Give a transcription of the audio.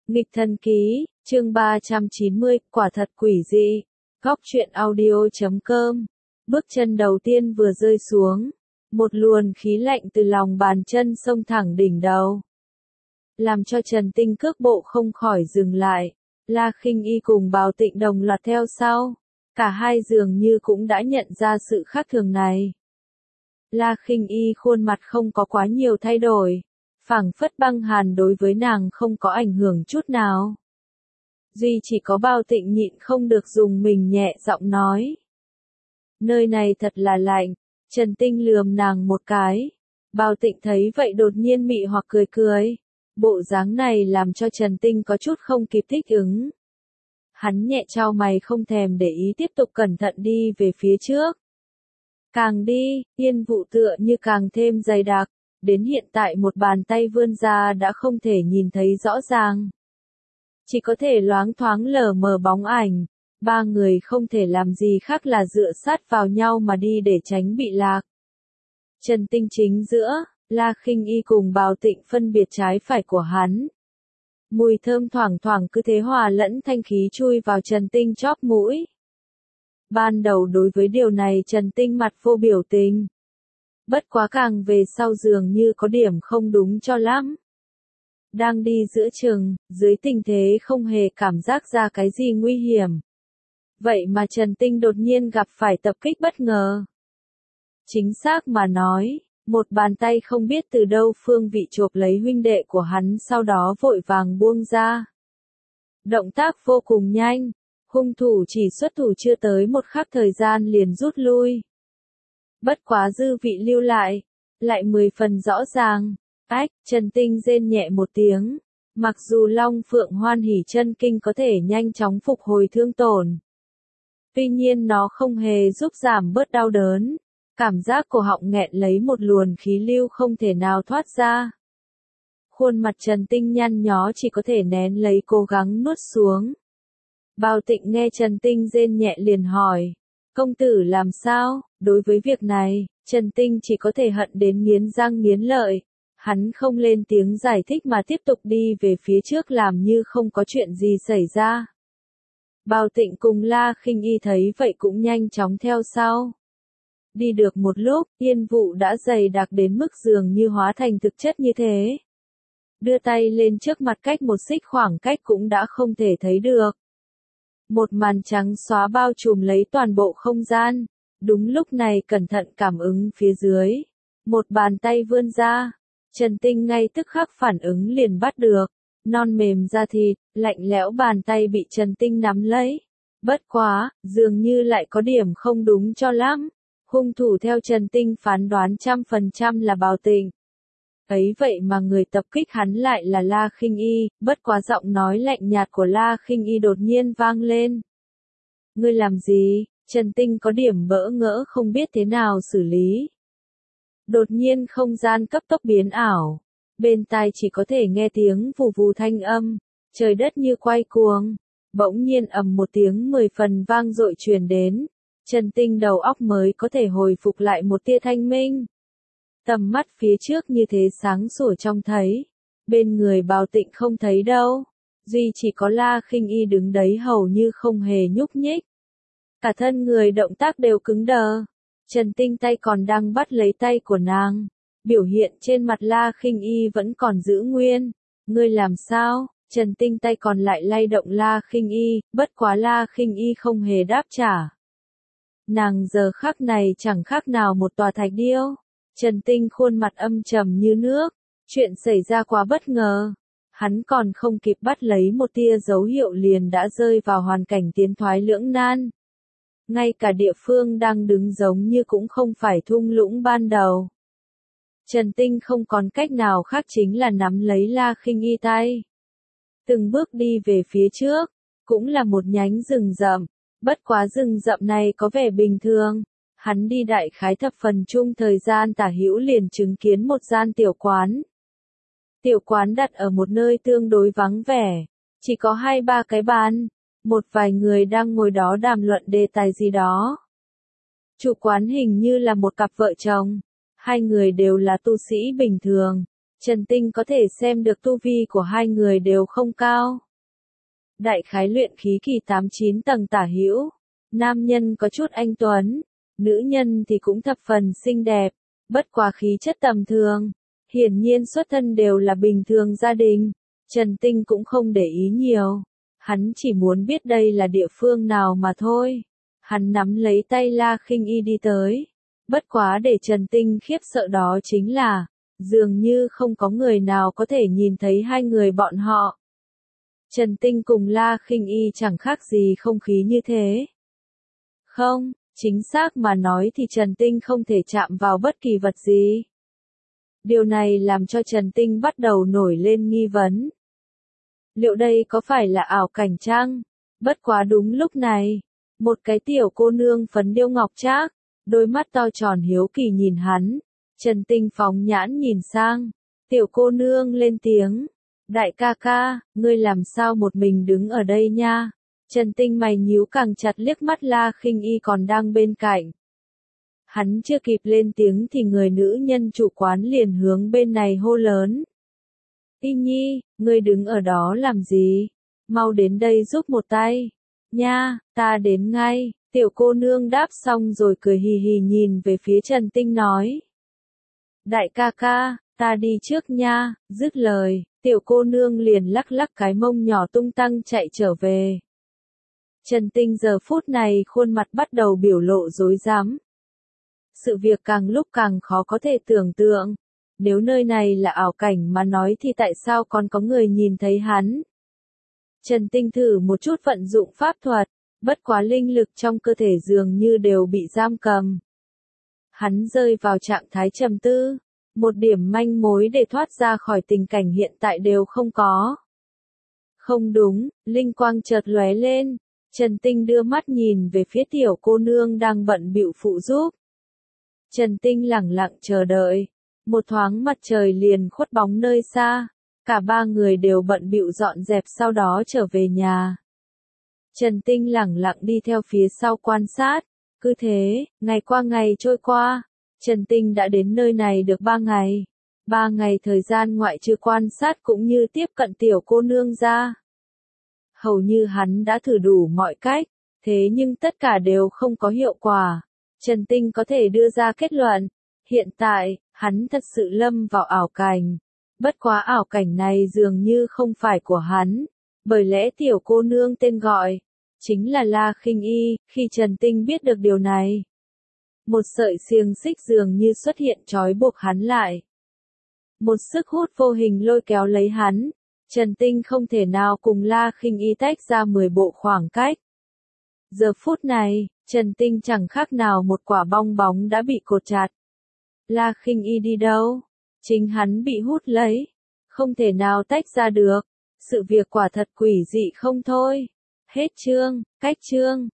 Nghịch thần ký, chương 390, quả thật quỷ dị. Góc truyện audio.com. Bước chân đầu tiên vừa rơi xuống, một luồng khí lạnh từ lòng bàn chân xông thẳng đỉnh đầu, làm cho Trần Tinh cước bộ không khỏi dừng lại. La Khinh Y cùng Bào Tịnh đồng loạt theo sau, cả hai dường như cũng đã nhận ra sự khác thường này. La Khinh Y khuôn mặt không có quá nhiều thay đổi, phảng phất băng hàn đối với nàng không có ảnh hưởng chút nào. Duy chỉ có Bào Tịnh nhịn không được dùng mình nhẹ giọng nói. Nơi này thật là lạnh. Trần Tinh lườm nàng một cái. Bào Tịnh thấy vậy đột nhiên mị hoặc cười cười. Bộ dáng này làm cho Trần Tinh có chút không kịp thích ứng. Hắn nhẹ chau mày không thèm để ý tiếp tục cẩn thận đi về phía trước. Càng đi, yên vụ tựa như càng thêm dày đặc. Đến hiện tại một bàn tay vươn ra đã không thể nhìn thấy rõ ràng. Chỉ có thể loáng thoáng lờ mờ bóng ảnh. Ba người không thể làm gì khác là dựa sát vào nhau mà đi để tránh bị lạc. Trần Tinh chính giữa, La Khinh Y cùng Bào Tịnh phân biệt trái phải của hắn. Mùi thơm thoảng thoảng cứ thế hòa lẫn thanh khí chui vào Trần Tinh chóp mũi. Ban đầu đối với điều này Trần Tinh mặt vô biểu tình. Bất quá càng về sau dường như có điểm không đúng cho lắm. Đang đi giữa chừng, dưới tình thế không hề cảm giác ra cái gì nguy hiểm. Vậy mà Trần Tinh đột nhiên gặp phải tập kích bất ngờ. Chính xác mà nói, một bàn tay không biết từ đâu phương vị chộp lấy huynh đệ của hắn sau đó vội vàng buông ra. Động tác vô cùng nhanh, hung thủ chỉ xuất thủ chưa tới một khắc thời gian liền rút lui. Bất quá dư vị lưu lại 10 phần rõ ràng. Ách, Trần Tinh rên nhẹ một tiếng. Mặc dù Long Phượng Hoan Hỷ Chân Kinh có thể nhanh chóng phục hồi thương tổn. Tuy nhiên nó không hề giúp giảm bớt đau đớn. Cảm giác cổ họng nghẹn lấy một luồng khí lưu không thể nào thoát ra. Khuôn mặt Trần Tinh nhăn nhó chỉ có thể nén lấy cố gắng nuốt xuống. Bào Tịnh nghe Trần Tinh rên nhẹ liền hỏi. Công tử làm sao? Đối với việc này, Trần Tinh chỉ có thể hận đến nghiến răng nghiến lợi. Hắn không lên tiếng giải thích mà tiếp tục đi về phía trước làm như không có chuyện gì xảy ra. Bào Tịnh cùng La Khinh Y thấy vậy cũng nhanh chóng theo sau. Đi được một lúc, yên vụ đã dày đặc đến mức dường như hóa thành thực chất như thế. Đưa tay lên trước mặt cách một xích khoảng cách cũng đã không thể thấy được. Một màn trắng xóa bao trùm lấy toàn bộ không gian. Đúng lúc này cẩn thận cảm ứng phía dưới. Một bàn tay vươn ra. Trần Tinh ngay tức khắc phản ứng liền bắt được. Non mềm da thịt, lạnh lẽo bàn tay bị Trần Tinh nắm lấy. Bất quá, dường như lại có điểm không đúng cho lắm. Hung thủ theo Trần Tinh phán đoán 100% là Bào Tịnh. Ấy vậy mà người tập kích hắn lại là La Khinh Y, bất quá giọng nói lạnh nhạt của La Khinh Y đột nhiên vang lên. Ngươi làm gì? Trần Tinh có điểm bỡ ngỡ không biết thế nào xử lý. Đột nhiên không gian cấp tốc biến ảo. Bên tai chỉ có thể nghe tiếng vù vù thanh âm, trời đất như quay cuồng. Bỗng nhiên ầm một tiếng 10 phần vang dội truyền đến. Trần Tinh đầu óc mới có thể hồi phục lại một tia thanh minh. Tầm mắt phía trước như thế sáng sủa trông thấy. Bên người Bào Tịnh không thấy đâu. Duy chỉ có La Khinh Y đứng đấy hầu như không hề nhúc nhích. Cả thân người động tác đều cứng đờ. Trần Tinh tay còn đang bắt lấy tay của nàng. Biểu hiện trên mặt La Khinh Y vẫn còn giữ nguyên. Ngươi làm sao? Trần Tinh tay còn lại lay động La Khinh Y, bất quá La Khinh Y không hề đáp trả. Nàng giờ khắc này chẳng khác nào một tòa thạch điêu. Trần Tinh khuôn mặt âm trầm như nước. Chuyện xảy ra quá bất ngờ. Hắn còn không kịp bắt lấy một tia dấu hiệu liền đã rơi vào hoàn cảnh tiến thoái lưỡng nan. Ngay cả địa phương đang đứng giống như cũng không phải thung lũng ban đầu. Trần Tinh không còn cách nào khác chính là nắm lấy La Khinh Y tay. Từng bước đi về phía trước, cũng là một nhánh rừng rậm. Bất quá rừng rậm này có vẻ bình thường. Hắn đi đại khái thập phần chung thời gian tả hữu liền chứng kiến một gian tiểu quán. Tiểu quán đặt ở một nơi tương đối vắng vẻ. Chỉ có 2-3 cái bàn. Một vài người đang ngồi đó đàm luận đề tài gì đó. Chủ quán hình như là một cặp vợ chồng. Hai người đều là tu sĩ bình thường. Trần Tinh có thể xem được tu vi của hai người đều không cao. Đại khái luyện khí kỳ 8-9 tầng tả hữu. Nam nhân có chút anh tuấn, nữ nhân thì cũng thập phần xinh đẹp, bất quá khí chất tầm thường. Hiển nhiên xuất thân đều là bình thường gia đình. Trần Tinh cũng không để ý nhiều. Hắn chỉ muốn biết đây là địa phương nào mà thôi. Hắn nắm lấy tay La Khinh Y đi tới. Bất quá để Trần Tinh khiếp sợ đó chính là, dường như không có người nào có thể nhìn thấy hai người bọn họ. Trần Tinh cùng La Khinh Y chẳng khác gì không khí như thế. Không, chính xác mà nói thì Trần Tinh không thể chạm vào bất kỳ vật gì. Điều này làm cho Trần Tinh bắt đầu nổi lên nghi vấn. Liệu đây có phải là ảo cảnh chăng? Bất quá đúng lúc này, một cái tiểu cô nương phấn điêu ngọc trác, đôi mắt to tròn hiếu kỳ nhìn hắn. Trần Tinh phóng nhãn nhìn sang, tiểu cô nương lên tiếng, đại ca ca, ngươi làm sao một mình đứng ở đây nha? Trần Tinh mày nhíu càng chặt liếc mắt La Khinh Y còn đang bên cạnh. Hắn chưa kịp lên tiếng thì người nữ nhân chủ quán liền hướng bên này hô lớn. Y Nhi, ngươi đứng ở đó làm gì? Mau đến đây giúp một tay. Nha, ta đến ngay. Tiểu cô nương đáp xong rồi cười hì hì nhìn về phía Trần Tinh nói. Đại ca ca, ta đi trước nha. Dứt lời, tiểu cô nương liền lắc lắc cái mông nhỏ tung tăng chạy trở về. Trần Tinh giờ phút này khuôn mặt bắt đầu biểu lộ rối rắm. Sự việc càng lúc càng khó có thể tưởng tượng. Nếu nơi này là ảo cảnh mà nói thì tại sao còn có người nhìn thấy hắn? Trần Tinh thử một chút vận dụng pháp thuật, bất quá linh lực trong cơ thể dường như đều bị giam cầm. Hắn rơi vào trạng thái trầm tư, một điểm manh mối để thoát ra khỏi tình cảnh hiện tại đều không có. Không đúng, linh quang chợt lóe lên, Trần Tinh đưa mắt nhìn về phía tiểu cô nương đang bận bịu phụ giúp. Trần Tinh lẳng lặng chờ đợi, một thoáng mặt trời liền khuất bóng nơi xa, cả ba người đều bận bịu dọn dẹp sau đó trở về nhà. Trần Tinh lẳng lặng đi theo phía sau quan sát, cứ thế, ngày qua ngày trôi qua, Trần Tinh đã đến nơi này được 3 ngày. 3 ngày thời gian ngoại trừ quan sát cũng như tiếp cận tiểu cô nương ra. Hầu như hắn đã thử đủ mọi cách, thế nhưng tất cả đều không có hiệu quả. Trần Tinh có thể đưa ra kết luận, hiện tại, hắn thật sự lâm vào ảo cảnh. Bất quá ảo cảnh này dường như không phải của hắn, bởi lẽ tiểu cô nương tên gọi, chính là La Khinh Y. Khi Trần Tinh biết được điều này, một sợi xiềng xích dường như xuất hiện trói buộc hắn lại. Một sức hút vô hình lôi kéo lấy hắn, Trần Tinh không thể nào cùng La Khinh Y tách ra 10 bộ khoảng cách. Giờ phút này, Trần Tinh chẳng khác nào một quả bong bóng đã bị cột chặt. La Khinh Y đi đâu? Chính hắn bị hút lấy, không thể nào tách ra được. Sự việc quả thật quỷ dị không thôi. Hết chương, cách chương.